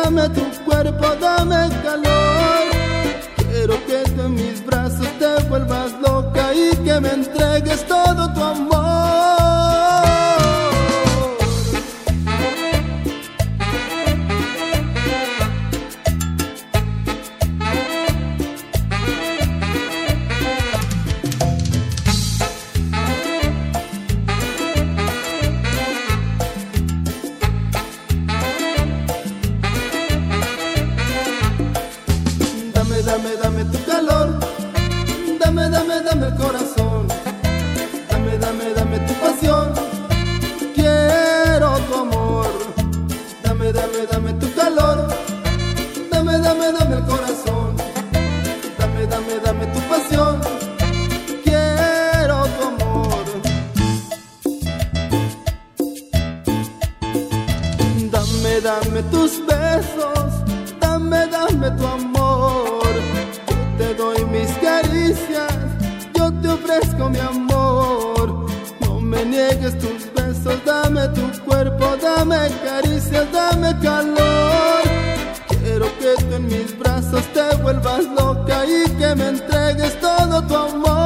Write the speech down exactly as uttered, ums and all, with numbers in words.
dame tu cuerpo, dame calor. Quiero que tú en mis brazos te vuelvas loca y que me entregues todo tu amor. Dame, dame tu calor, dame, dame, dame el corazón, dame, dame, dame tu pasión, quiero tu amor. Dame, dame, dame tu calor, dame, dame, dame el corazón, dame, dame, dame tu pasión, quiero tu amor. Dame, dame tus besos, dame, dame tu amor. Te doy mis caricias, yo te ofrezco mi amor. No me niegues tus besos, dame tu cuerpo, dame caricias, dame calor. Quiero que tú en mis brazos te vuelvas loca y que me entregues todo tu amor.